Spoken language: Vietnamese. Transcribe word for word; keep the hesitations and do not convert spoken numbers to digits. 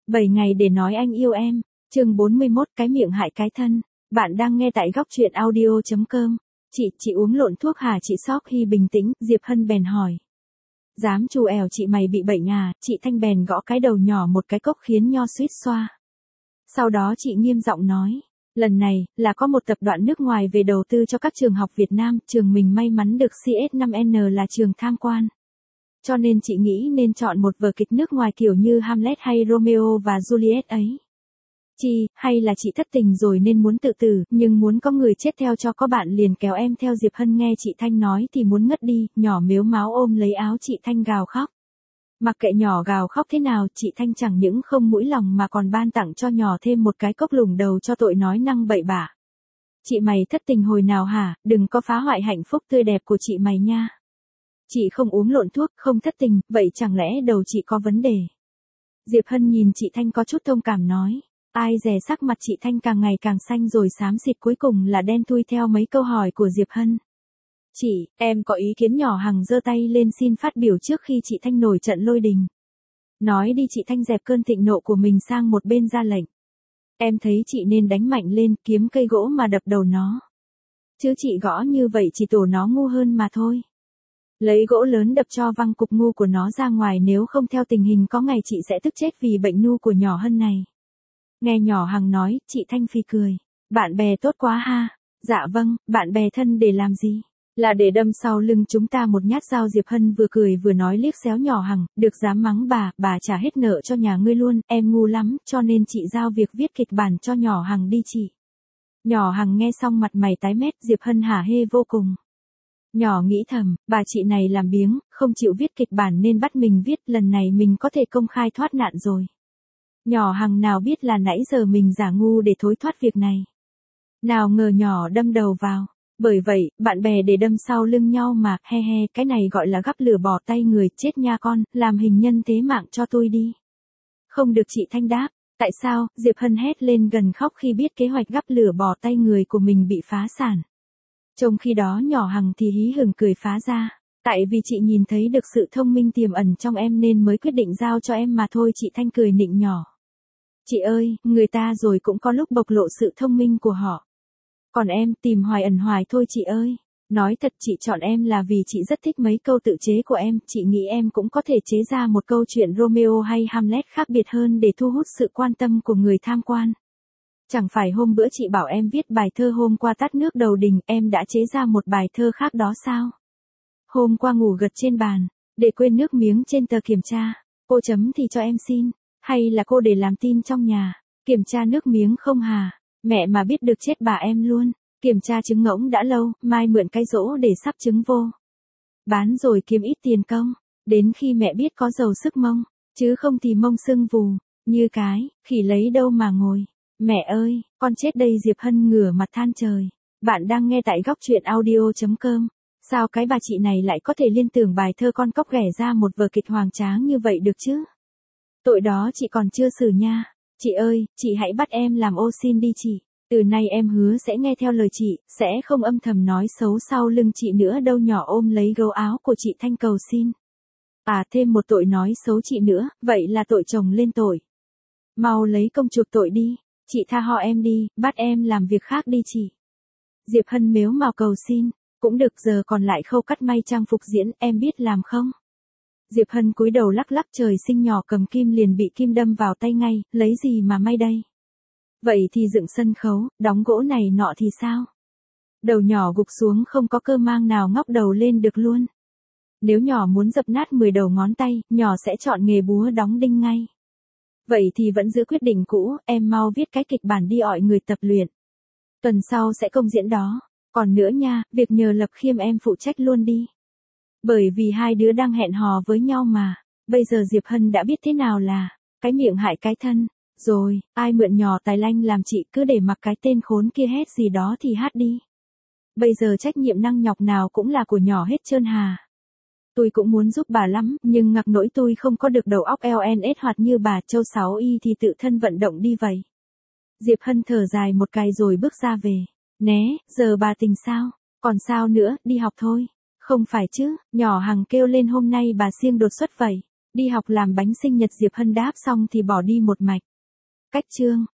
bảy ngày để nói anh yêu em. Chương bốn mươi mốt, cái miệng hại cái thân. Bạn đang nghe tại góc truyện audio chấm com. Chị, chị uống lộn thuốc hả? Chị Sóc Hy bình tĩnh, Diệp Hân bèn hỏi. Dám trù ẻo chị mày bị bệnh à? Chị Thanh bèn gõ cái đầu nhỏ một cái cốc khiến nho suýt xoa. Sau đó chị nghiêm giọng nói. Lần này, là có một tập đoàn nước ngoài về đầu tư cho các trường học Việt Nam, trường mình may mắn được C S năm N là trường tham quan. Cho nên chị nghĩ nên chọn một vở kịch nước ngoài kiểu như Hamlet hay Romeo và Juliet ấy. Chị, hay là chị thất tình rồi nên muốn tự tử, nhưng muốn có người chết theo cho có bạn liền kéo em theo. Diệp Hân nghe chị Thanh nói thì muốn ngất đi, nhỏ mếu máo ôm lấy áo chị Thanh gào khóc. Mặc kệ nhỏ gào khóc thế nào, chị Thanh chẳng những không mũi lòng mà còn ban tặng cho nhỏ thêm một cái cốc lủng đầu cho tội nói năng bậy bạ. Chị mày thất tình hồi nào hả? Đừng có phá hoại hạnh phúc tươi đẹp của chị mày nha. Chị không uống lộn thuốc, không thất tình, vậy chẳng lẽ đầu chị có vấn đề? Diệp Hân nhìn chị Thanh có chút thông cảm nói. Ai dè sắc mặt chị Thanh càng ngày càng xanh rồi xám xịt, cuối cùng là đen thui theo mấy câu hỏi của Diệp Hân. Chị, em có ý kiến. Nhỏ Hằng giơ tay lên xin phát biểu trước khi chị Thanh nổi trận lôi đình. Nói đi. Chị Thanh dẹp cơn thịnh nộ của mình sang một bên ra lệnh. Em thấy chị nên đánh mạnh lên, kiếm cây gỗ mà đập đầu nó. Chứ chị gõ như vậy chỉ tổ nó ngu hơn mà thôi. Lấy gỗ lớn đập cho văng cục ngu của nó ra ngoài, nếu không theo tình hình có ngày chị sẽ tức chết vì bệnh nu của nhỏ Hân này. Nghe nhỏ Hằng nói, chị Thanh phì cười. Bạn bè tốt quá ha. Dạ vâng, bạn bè thân để làm gì? Là để đâm sau lưng chúng ta một nhát dao. Diệp Hân vừa cười vừa nói liếc xéo nhỏ Hằng, được dám mắng bà, bà trả hết nợ cho nhà ngươi luôn, em ngu lắm, cho nên chị giao việc viết kịch bản cho nhỏ Hằng đi chị. Nhỏ Hằng nghe xong mặt mày tái mét, Diệp Hân hả hê vô cùng. Nhỏ nghĩ thầm, bà chị này làm biếng, không chịu viết kịch bản nên bắt mình viết, lần này mình có thể công khai thoát nạn rồi. Nhỏ Hằng nào biết là nãy giờ mình giả ngu để thối thoát việc này. Nào ngờ nhỏ đâm đầu vào. Bởi vậy, bạn bè để đâm sau lưng nhau mà, he he, cái này gọi là gắp lửa bỏ tay người, chết nha con, làm hình nhân thế mạng cho tôi đi. Không được. Chị Thanh đáp. Tại sao? Diệp Hân hét lên gần khóc khi biết kế hoạch gắp lửa bỏ tay người của mình bị phá sản. Trong khi đó nhỏ Hằng thì hí hửng cười phá ra. Tại vì chị nhìn thấy được sự thông minh tiềm ẩn trong em nên mới quyết định giao cho em mà thôi. Chị Thanh cười nịnh nhỏ. Chị ơi, người ta rồi cũng có lúc bộc lộ sự thông minh của họ. Còn em tìm hoài ẩn hoài thôi chị ơi. Nói thật, chị chọn em là vì chị rất thích mấy câu tự chế của em. Chị nghĩ em cũng có thể chế ra một câu chuyện Romeo hay Hamlet khác biệt hơn để thu hút sự quan tâm của người tham quan. Chẳng phải hôm bữa chị bảo em viết bài thơ hôm qua tát nước đầu đình, em đã chế ra một bài thơ khác đó sao? Hôm qua ngủ gật trên bàn, để quên nước miếng trên tờ kiểm tra. Cô chấm thì cho em xin. Hay là cô để làm tin trong nhà, kiểm tra nước miếng không hà? Mẹ mà biết được chết bà em luôn. Kiểm tra trứng ngỗng đã lâu, mai mượn cái rỗ để sắp trứng vô. Bán rồi kiếm ít tiền công. Đến khi mẹ biết có giàu sức mông, chứ không thì mông sưng vù, như cái, khỉ lấy đâu mà ngồi. Mẹ ơi, con chết đây. Diệp Hân ngửa mặt than trời. Bạn đang nghe tại góc truyện audio chấm com. Sao cái bà chị này lại có thể liên tưởng bài thơ con cóc ghẻ ra một vở kịch hoành tráng như vậy được chứ? Tội đó chị còn chưa xử nha. Chị ơi, chị hãy bắt em làm ô xin đi chị. Từ nay em hứa sẽ nghe theo lời chị, sẽ không âm thầm nói xấu sau lưng chị nữa đâu. Nhỏ ôm lấy gấu áo của chị Thanh cầu xin. À, thêm một tội nói xấu chị nữa, vậy là tội chồng lên tội. Mau lấy công chuộc tội đi. Chị tha họ em đi, bắt em làm việc khác đi chị. Diệp Hân mếu mào cầu xin. Cũng được, giờ còn lại khâu cắt may trang phục diễn, em biết làm không? Diệp Hân cúi đầu lắc lắc. Trời sinh nhỏ cầm kim liền bị kim đâm vào tay ngay, lấy gì mà may đây? Vậy thì dựng sân khấu, đóng gỗ này nọ thì sao? Đầu nhỏ gục xuống, không có cơ mang nào ngóc đầu lên được luôn. Nếu nhỏ muốn dập nát mười đầu ngón tay, nhỏ sẽ chọn nghề búa đóng đinh ngay. Vậy thì vẫn giữ quyết định cũ, em mau viết cái kịch bản đi ọi người tập luyện. Tuần sau sẽ công diễn đó. Còn nữa nha, việc nhờ Lập Khiêm em phụ trách luôn đi. Bởi vì hai đứa đang hẹn hò với nhau mà. Bây giờ Diệp Hân đã biết thế nào là cái miệng hại cái thân. Rồi, ai mượn nhỏ tài lanh làm chị cứ để mặc cái tên khốn kia hét gì đó thì hát đi. Bây giờ trách nhiệm năng nhọc nào cũng là của nhỏ hết trơn hà. Tôi cũng muốn giúp bà lắm, nhưng ngặc nỗi tôi không có được đầu óc lờ en ét hoạt như bà Châu Sáu Y thì tự thân vận động đi vậy. Diệp Hân thở dài một cái rồi bước ra về. Né, giờ bà tình sao? Còn sao nữa, đi học thôi. Không phải chứ, nhỏ Hằng kêu lên hôm nay bà siêng đột xuất vậy. Đi học làm bánh sinh nhật Diệp Hân đáp xong thì bỏ đi một mạch. Cách chương